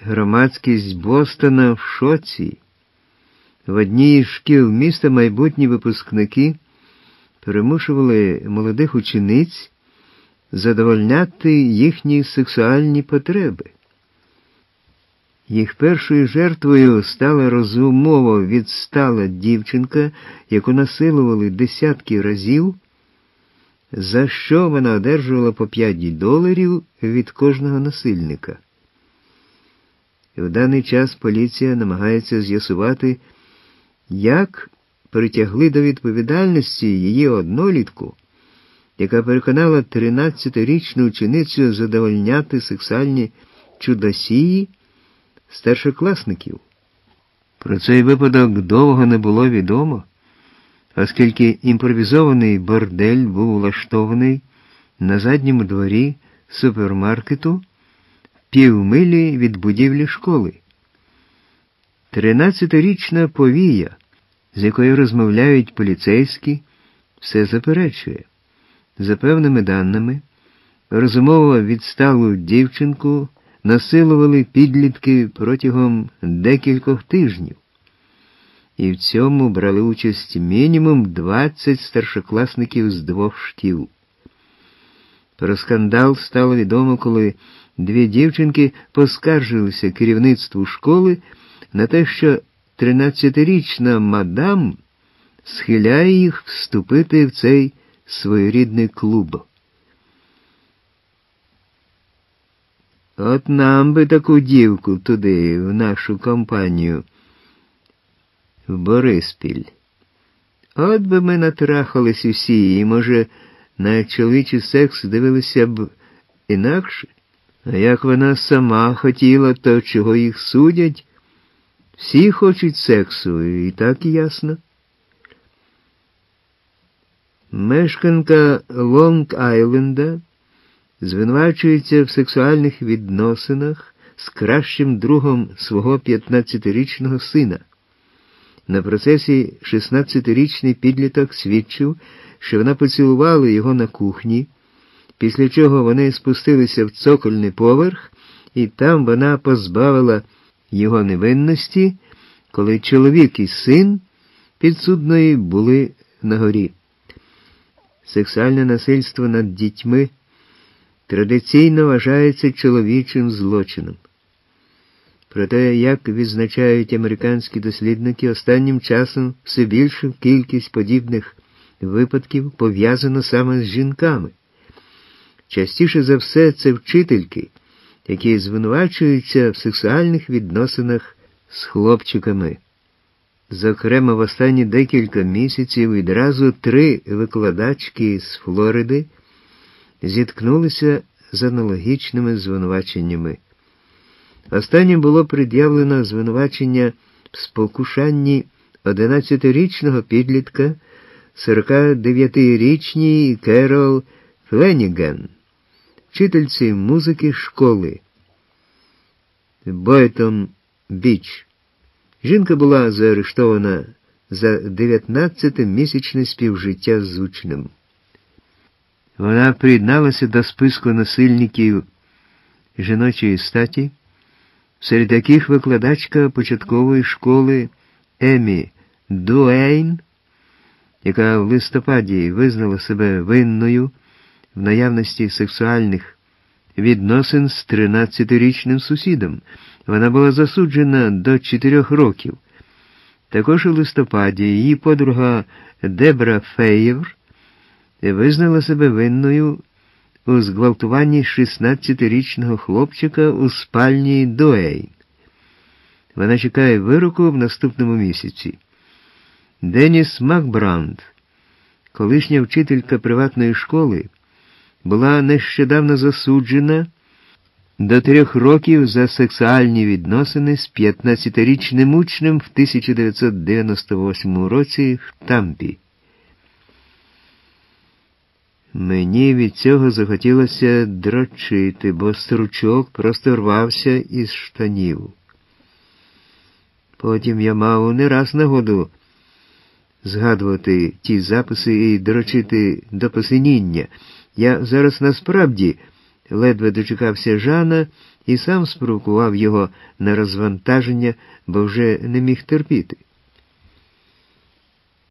Громадськість Бостона в шоці. В одній із шкіл міста майбутні випускники примушували молодих учениць задовольняти їхні сексуальні потреби. Їх першою жертвою стала розумово відстала дівчинка, яку насилували десятки разів, за що вона одержувала по $5 від кожного насильника. В даний час поліція намагається з'ясувати, як притягли до відповідальності її однолітку, яка переконала 13-річну ученицю задовольняти сексуальні чудосії старшокласників. Про цей випадок довго не було відомо, оскільки імпровізований бордель був влаштований на задньому дворі супермаркету півмилі від будівлі школи. 13-річна повія, з якою розмовляють поліцейські, все заперечує. За певними даними, розумово відсталу дівчинку насилували підлітки протягом декількох тижнів. І в цьому брали участь мінімум 20 старшокласників з 2 шкіл. Про скандал стало відомо, коли 2 дівчинки поскаржилися керівництву школи на те, що 13-річна мадам схиляє їх вступити в цей своєрідний клуб. От нам би таку дівку туди, в нашу компанію, в Бориспіль. От би ми натрахались усі, і, може, на чоловічий секс дивилися б інакше. А як вона сама хотіла, то чого їх судять? Всі хочуть сексу, і так ясно. Мешканка Лонг-Айленда звинувачується в сексуальних відносинах з кращим другом свого 15-річного сина. На процесі 16-річний підліток свідчив, що вона поцілувала його на кухні, після чого вони спустилися в цокольний поверх, і там вона позбавила його невинності, коли чоловік і син підсудної були на горі. Сексуальне насильство над дітьми традиційно вважається чоловічим злочином. Проте, як відзначають американські дослідники, останнім часом все більшу кількість подібних випадків пов'язано саме з жінками. Частіше за все це вчительки, які звинувачуються в сексуальних відносинах з хлопчиками. Зокрема, в останні декілька місяців відразу 3 викладачки з Флориди зіткнулися з аналогічними звинуваченнями. Останнім було пред'явлено звинувачення в спокушанні 11-річного підлітка 49-річній Керол Фленіган, вчительці музики школи Бойтон-Біч. Жінка була заарештована за 19-місячне співжиття з учнем. Вона приєдналася до списку насильників жіночої статі, серед яких викладачка початкової школи Емі Дуейн, яка в листопаді визнала себе винною в наявності сексуальних відносин з 13-річним сусідом. Вона була засуджена до 4 років. Також у листопаді її подруга Дебра Фейєвр визнала себе винною у зґвалтуванні 16-річного хлопчика у спальні Дуейн. Вона чекає вироку в наступному місяці. Деніс Макбранд, колишня вчителька приватної школи, була нещодавно засуджена до 3 років за сексуальні відносини з 15-річним учнем в 1998 році в Тампі. Мені від цього захотілося дрочити, бо стручок просто рвався із штанів. Потім я мав не раз нагоду згадувати ті записи і дрочити до посиніння. Я зараз насправді ледве дочекався Жана і сам спровокував його на розвантаження, бо вже не міг терпіти.